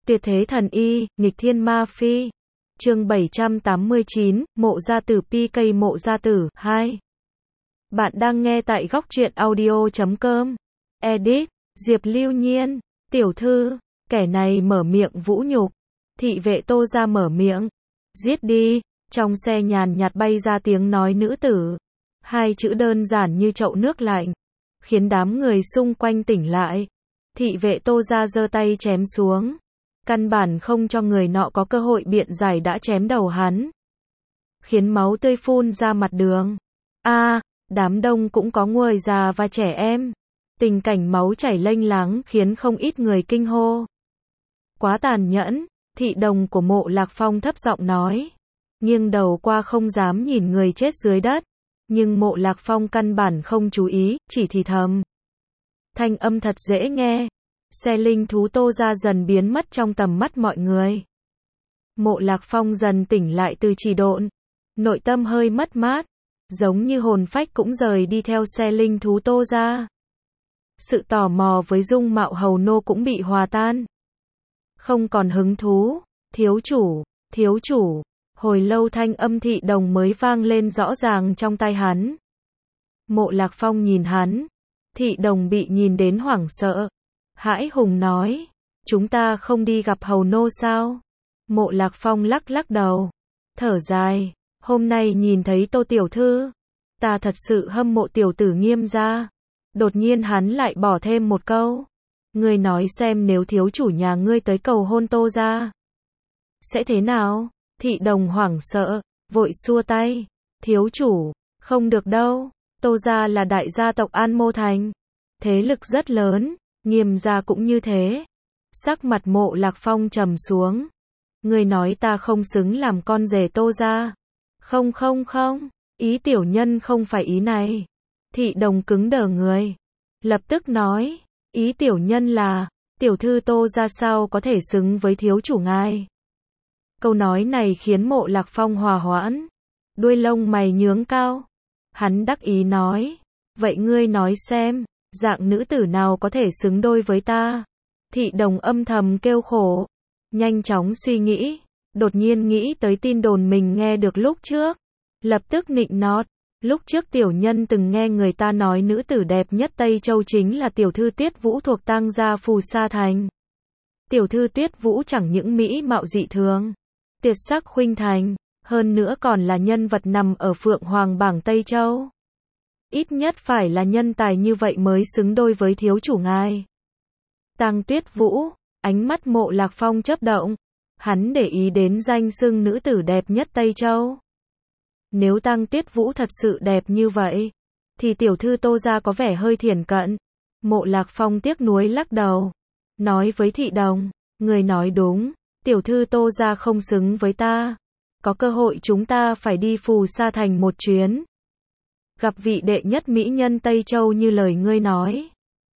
Tuyệt thế thần y, nghịch thiên ma phi. Chương 789, Mộ gia tử PK Mộ gia tử 2. Bạn đang nghe tại góc truyện audio.com. Edit, Diệp Lưu Nhiên, tiểu thư, kẻ này mở miệng vũ nhục. Thị vệ Tô gia mở miệng, giết đi. Trong xe nhàn nhạt bay ra tiếng nói nữ tử. Hai chữ đơn giản như chậu nước lạnh, khiến đám người xung quanh tỉnh lại. Thị vệ Tô gia giơ tay chém xuống. Căn bản không cho người nọ có cơ hội biện giải đã chém đầu hắn, khiến máu tươi phun ra mặt đường. Đám đông cũng có người già và trẻ em. Tình cảnh máu chảy lênh láng khiến không ít người kinh hô. Quá tàn nhẫn, thị đồng của Mộ Lạc Phong thấp giọng nói. Nghiêng đầu qua không dám nhìn người chết dưới đất. Nhưng Mộ Lạc Phong căn bản không chú ý, chỉ thì thầm. Thanh âm thật dễ nghe. Xe linh thú Tô gia dần biến mất trong tầm mắt mọi người. Mộ Lạc Phong dần tỉnh lại từ trì độn. Nội tâm hơi mất mát, giống như hồn phách cũng rời đi theo xe linh thú Tô gia. Sự tò mò với dung mạo hầu nô cũng bị hòa tan. Không còn hứng thú. Thiếu chủ. Hồi lâu thanh âm thị đồng mới vang lên rõ ràng trong tai hắn. Mộ Lạc Phong nhìn hắn. Thị đồng bị nhìn đến hoảng sợ. Hãi hùng nói, chúng ta không đi gặp hầu nô sao? Mộ Lạc Phong lắc lắc đầu, thở dài, hôm nay nhìn thấy Tô tiểu thư, ta thật sự hâm mộ tiểu tử Nghiêm gia. Đột nhiên hắn lại bỏ thêm một câu, ngươi nói xem nếu thiếu chủ nhà ngươi tới cầu hôn Tô gia, sẽ thế nào? Thị đồng hoảng sợ, vội xua tay, thiếu chủ, không được đâu, Tô gia là đại gia tộc An Mô Thành, thế lực rất lớn. Nghiêm gia cũng như thế. Sắc mặt Mộ Lạc Phong trầm xuống. Ngươi nói ta không xứng làm con rể Tô gia. Không, ý tiểu nhân không phải ý này. Thị đồng cứng đờ người. Lập tức nói, ý tiểu nhân là, tiểu thư Tô gia sao có thể xứng với thiếu chủ ngài. Câu nói này khiến Mộ Lạc Phong hòa hoãn. Đuôi lông mày nhướng cao. Hắn đắc ý nói, vậy ngươi nói xem. Dạng nữ tử nào có thể xứng đôi với ta? Thị đồng âm thầm kêu khổ. Nhanh chóng suy nghĩ. Đột nhiên nghĩ tới tin đồn mình nghe được lúc trước. Lập tức nịnh nót. Lúc trước tiểu nhân từng nghe người ta nói nữ tử đẹp nhất Tây Châu chính là tiểu thư Tuyết Vũ thuộc Tang gia Phù Sa Thành. Tiểu thư Tuyết Vũ chẳng những mỹ mạo dị thường, tuyệt sắc khuynh thành, hơn nữa còn là nhân vật nằm ở Phượng Hoàng bảng Tây Châu. Ít nhất phải là nhân tài như vậy mới xứng đôi với thiếu chủ ngài. Tang Tuyết Vũ, ánh mắt Mộ Lạc Phong chớp động. Hắn để ý đến danh xưng nữ tử đẹp nhất Tây Châu. Nếu Tang Tuyết Vũ thật sự đẹp như vậy, thì tiểu thư Tô gia có vẻ hơi thiển cận. Mộ Lạc Phong tiếc nuối lắc đầu. Nói với thị đồng, người nói đúng, tiểu thư Tô gia không xứng với ta. Có cơ hội chúng ta phải đi Phù Sa Thành một chuyến. Gặp vị đệ nhất mỹ nhân Tây Châu như lời ngươi nói.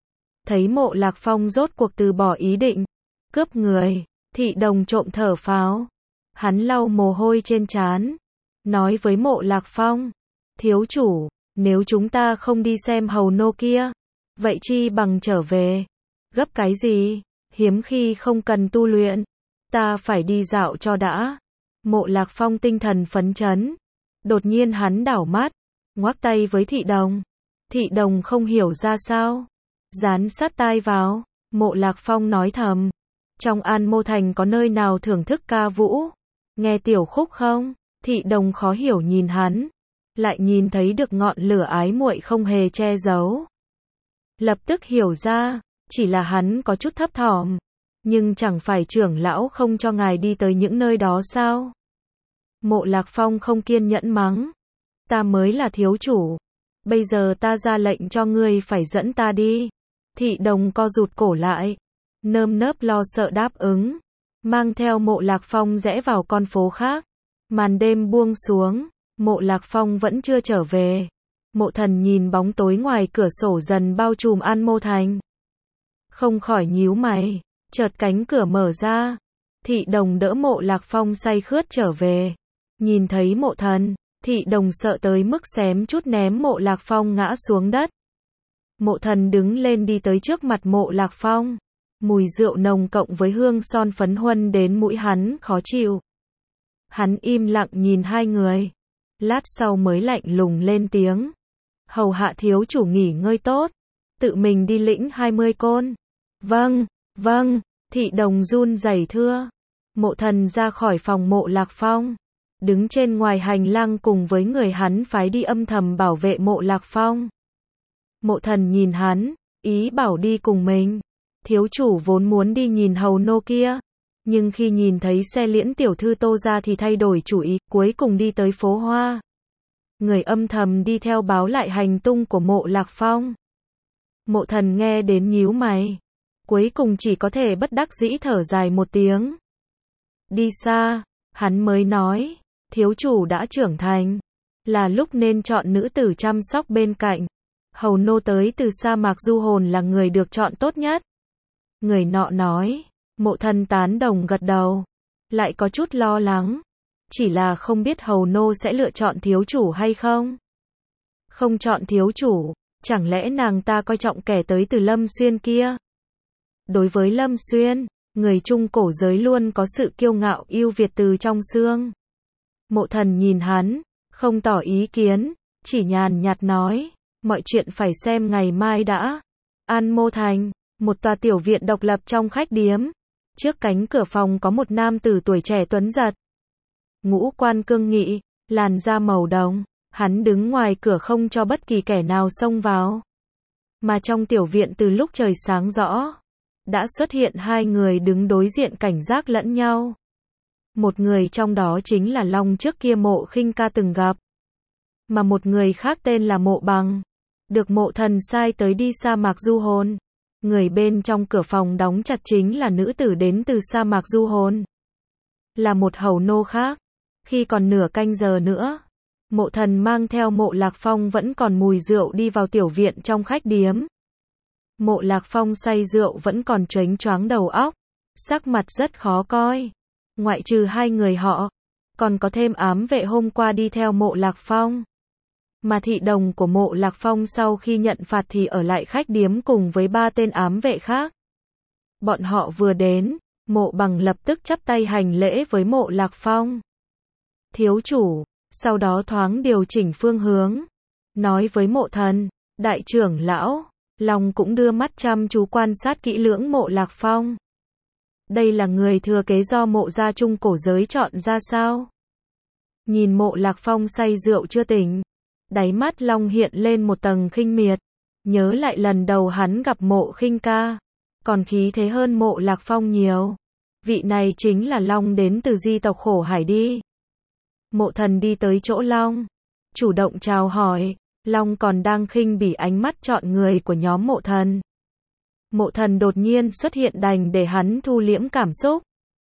Thấy Mộ Lạc Phong rốt cuộc từ bỏ ý định cướp người, thị đồng trộm thở phào. Hắn lau mồ hôi trên trán, nói với Mộ Lạc Phong, thiếu chủ, nếu chúng ta không đi xem hầu nô kia, vậy chi bằng trở về. Gấp cái gì, hiếm khi không cần tu luyện, ta phải đi dạo cho đã. Mộ Lạc Phong tinh thần phấn chấn. Đột nhiên hắn đảo mắt, ngoắc tay với thị đồng. Thị đồng không hiểu ra sao, dán sát tai vào. Mộ Lạc Phong nói thầm, trong An Mô Thành có nơi nào thưởng thức ca vũ, nghe tiểu khúc không? Thị đồng khó hiểu nhìn hắn, lại nhìn thấy được ngọn lửa ái muội không hề che giấu. Lập tức hiểu ra, chỉ là hắn có chút thấp thỏm, nhưng chẳng phải trưởng lão không cho ngài đi tới những nơi đó sao? Mộ Lạc Phong không kiên nhẫn mắng, ta mới là thiếu chủ, bây giờ ta ra lệnh cho ngươi phải dẫn ta đi. Thị đồng co rụt cổ lại, nơm nớp lo sợ đáp ứng, mang theo Mộ Lạc Phong rẽ vào con phố khác. Màn đêm buông xuống, Mộ Lạc Phong vẫn chưa trở về. Mộ Thần nhìn bóng tối ngoài cửa sổ dần bao trùm An Mô Thành, không khỏi nhíu mày. Chợt cánh cửa mở ra, thị đồng đỡ Mộ Lạc Phong say khướt trở về. Nhìn thấy Mộ Thần, thị đồng sợ tới mức xém chút ném Mộ Lạc Phong ngã xuống đất. Mộ Thần đứng lên đi tới trước mặt Mộ Lạc Phong. Mùi rượu nồng cộng với hương son phấn huân đến mũi hắn khó chịu. Hắn im lặng nhìn hai người. Lát sau mới lạnh lùng lên tiếng. Hầu hạ thiếu chủ nghỉ ngơi tốt. Tự mình đi lĩnh 20 côn. Vâng, vâng, thị đồng run rẩy thưa. Mộ Thần ra khỏi phòng Mộ Lạc Phong. Đứng trên ngoài hành lang cùng với người hắn phái đi âm thầm bảo vệ Mộ Lạc Phong. Mộ Thần nhìn hắn, ý bảo đi cùng mình. Thiếu chủ vốn muốn đi nhìn hầu nô kia. Nhưng khi nhìn thấy xe liễn tiểu thư Tô ra thì thay đổi chủ ý, cuối cùng đi tới phố Hoa. Người âm thầm đi theo báo lại hành tung của Mộ Lạc Phong. Mộ Thần nghe đến nhíu mày. Cuối cùng chỉ có thể bất đắc dĩ thở dài một tiếng. Đi xa, hắn mới nói, thiếu chủ đã trưởng thành. Là lúc nên chọn nữ tử chăm sóc bên cạnh. Hầu nô tới từ sa mạc du hồn là người được chọn tốt nhất. Người nọ nói. Mộ Thần tán đồng gật đầu. Lại có chút lo lắng. Chỉ là không biết hầu nô sẽ lựa chọn thiếu chủ hay không. Không chọn thiếu chủ, chẳng lẽ nàng ta coi trọng kẻ tới từ Lâm Xuyên kia. Đối với Lâm Xuyên, người Trung cổ giới luôn có sự kiêu ngạo ưu việt từ trong xương. Mộ Thần nhìn hắn, không tỏ ý kiến, chỉ nhàn nhạt nói, mọi chuyện phải xem ngày mai đã. An Mô Thành, một tòa tiểu viện độc lập trong khách điếm. Trước cánh cửa phòng có một nam tử tuổi trẻ tuấn giật. Ngũ quan cương nghị, làn da màu đồng, hắn đứng ngoài cửa không cho bất kỳ kẻ nào xông vào. Mà trong tiểu viện từ lúc trời sáng rõ, đã xuất hiện hai người đứng đối diện cảnh giác lẫn nhau. Một người trong đó chính là Long trước kia Mộ Khinh Ca từng gặp. Mà một người khác tên là Mộ Bằng, được Mộ Thần sai tới đi sa mạc du hồn. Người bên trong cửa phòng đóng chặt chính là nữ tử đến từ sa mạc du hồn. Là một hầu nô khác. Khi còn nửa canh giờ nữa, Mộ Thần mang theo Mộ Lạc Phong vẫn còn mùi rượu đi vào tiểu viện trong khách điếm. Mộ Lạc Phong say rượu vẫn còn choáng choáng đầu óc, sắc mặt rất khó coi. Ngoại trừ hai người họ, còn có thêm ám vệ hôm qua đi theo Mộ Lạc Phong. Mà thị đồng của Mộ Lạc Phong sau khi nhận phạt thì ở lại khách điếm cùng với ba tên ám vệ khác. Bọn họ vừa đến, Mộ Bằng lập tức chắp tay hành lễ với Mộ Lạc Phong. Thiếu chủ, sau đó thoáng điều chỉnh phương hướng. Nói với Mộ Thần, đại trưởng lão, Long cũng đưa mắt chăm chú quan sát kỹ lưỡng Mộ Lạc Phong. Đây là người thừa kế do Mộ gia Trung cổ giới chọn ra sao? Nhìn Mộ Lạc Phong say rượu chưa tỉnh. Đáy mắt Long hiện lên một tầng khinh miệt. Nhớ lại lần đầu hắn gặp Mộ Khinh Ca. Còn khí thế hơn Mộ Lạc Phong nhiều. Vị này chính là Long đến từ di tộc Khổ Hải đi. Mộ Thần đi tới chỗ Long. Chủ động chào hỏi. Long còn đang khinh bỉ ánh mắt chọn người của nhóm Mộ Thần. Mộ Thần đột nhiên xuất hiện đành để hắn thu liễm cảm xúc.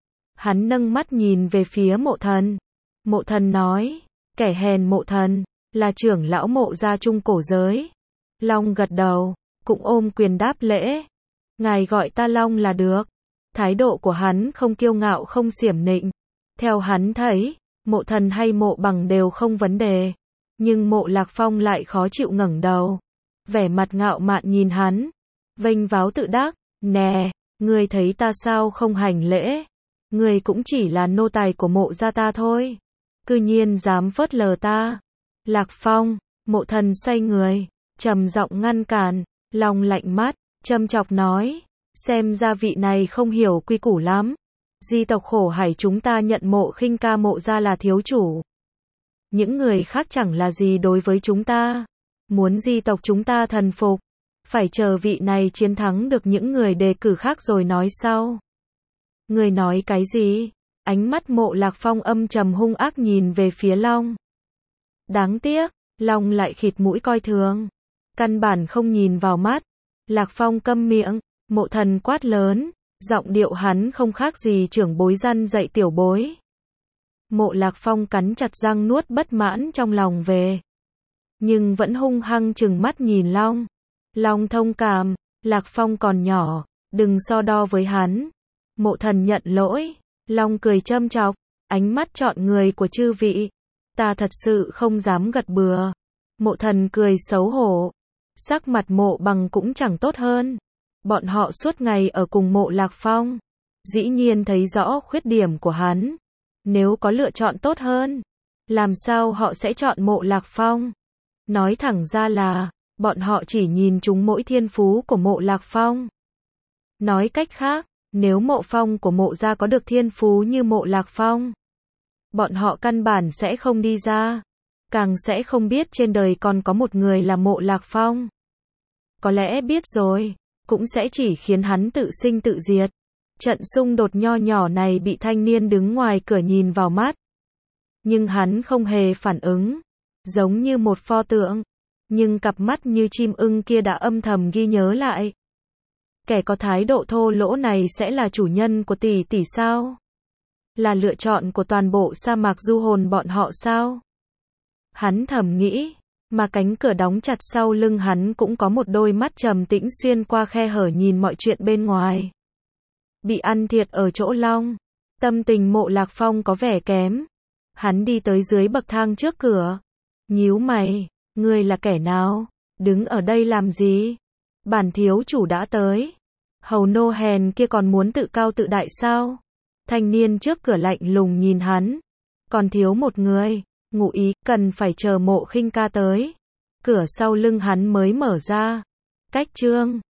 Hắn nâng mắt nhìn về phía Mộ Thần. Mộ Thần nói. Kẻ hèn Mộ Thần. Là trưởng lão Mộ gia Trung cổ giới. Long gật đầu, cũng ôm quyền đáp lễ. Ngài gọi ta Long là được. Thái độ của hắn không kiêu ngạo không xiểm nịnh. Theo hắn thấy, Mộ Thần hay Mộ Bằng đều không vấn đề. Nhưng Mộ Lạc Phong lại khó chịu ngẩng đầu. Vẻ mặt ngạo mạn nhìn hắn. Vênh váo tự đắc. Nè, ngươi thấy ta sao không hành lễ. Ngươi cũng chỉ là nô tài của Mộ gia ta thôi. Cư nhiên dám phớt lờ ta. Lạc Phong, Mộ Thần xoay người, trầm giọng ngăn cản. Long lạnh mắt, châm chọc nói. Xem ra vị này không hiểu quy củ lắm. Di tộc Khổ Hải chúng ta nhận Mộ Khinh Ca Mộ gia là thiếu chủ. Những người khác chẳng là gì đối với chúng ta. Muốn di tộc chúng ta thần phục, phải chờ vị này chiến thắng được những người đề cử khác rồi nói sau. Người nói cái gì? Ánh mắt Mộ Lạc Phong âm trầm hung ác nhìn về phía Long. Đáng tiếc, Long lại khịt mũi coi thường. Căn bản không nhìn vào mắt. Lạc Phong câm miệng, Mộ Thần quát lớn. Giọng điệu hắn không khác gì trưởng bối răn dạy tiểu bối. Mộ Lạc Phong cắn chặt răng nuốt bất mãn trong lòng về. Nhưng vẫn hung hăng trừng mắt nhìn Long. Long thông cảm, Lạc Phong còn nhỏ, đừng so đo với hắn. Mộ Thần nhận lỗi. Long cười châm chọc, ánh mắt chọn người của chư vị. Ta thật sự không dám gật bừa. Mộ Thần cười xấu hổ. Sắc mặt Mộ Bằng cũng chẳng tốt hơn. Bọn họ suốt ngày ở cùng Mộ Lạc Phong. Dĩ nhiên thấy rõ khuyết điểm của hắn. Nếu có lựa chọn tốt hơn, làm sao họ sẽ chọn Mộ Lạc Phong? Nói thẳng ra là, bọn họ chỉ nhìn trúng mỗi thiên phú của Mộ Lạc Phong. Nói cách khác, nếu Mộ Phong của Mộ gia có được thiên phú như Mộ Lạc Phong, bọn họ căn bản sẽ không đi ra. Càng sẽ không biết trên đời còn có một người là Mộ Lạc Phong. Có lẽ biết rồi, cũng sẽ chỉ khiến hắn tự sinh tự diệt. Trận xung đột nho nhỏ này bị thanh niên đứng ngoài cửa nhìn vào mắt. Nhưng hắn không hề phản ứng, giống như một pho tượng. Nhưng cặp mắt như chim ưng kia đã âm thầm ghi nhớ lại. Kẻ có thái độ thô lỗ này sẽ là chủ nhân của tỷ tỷ sao? Là lựa chọn của toàn bộ sa mạc du hồn bọn họ sao? Hắn thầm nghĩ, mà cánh cửa đóng chặt sau lưng hắn cũng có một đôi mắt trầm tĩnh xuyên qua khe hở nhìn mọi chuyện bên ngoài. Bị ăn thiệt ở chỗ long, tâm tình Mộ Lạc Phong có vẻ kém. Hắn đi tới dưới bậc thang trước cửa, nhíu mày, ngươi là kẻ nào? Đứng ở đây làm gì? Bản thiếu chủ đã tới. Hầu nô hèn kia còn muốn tự cao tự đại sao? Thanh niên trước cửa lạnh lùng nhìn hắn. Còn thiếu một người, ngụ ý cần phải chờ Mộ Khinh ca tới. Cửa sau lưng hắn mới mở ra. Cách chương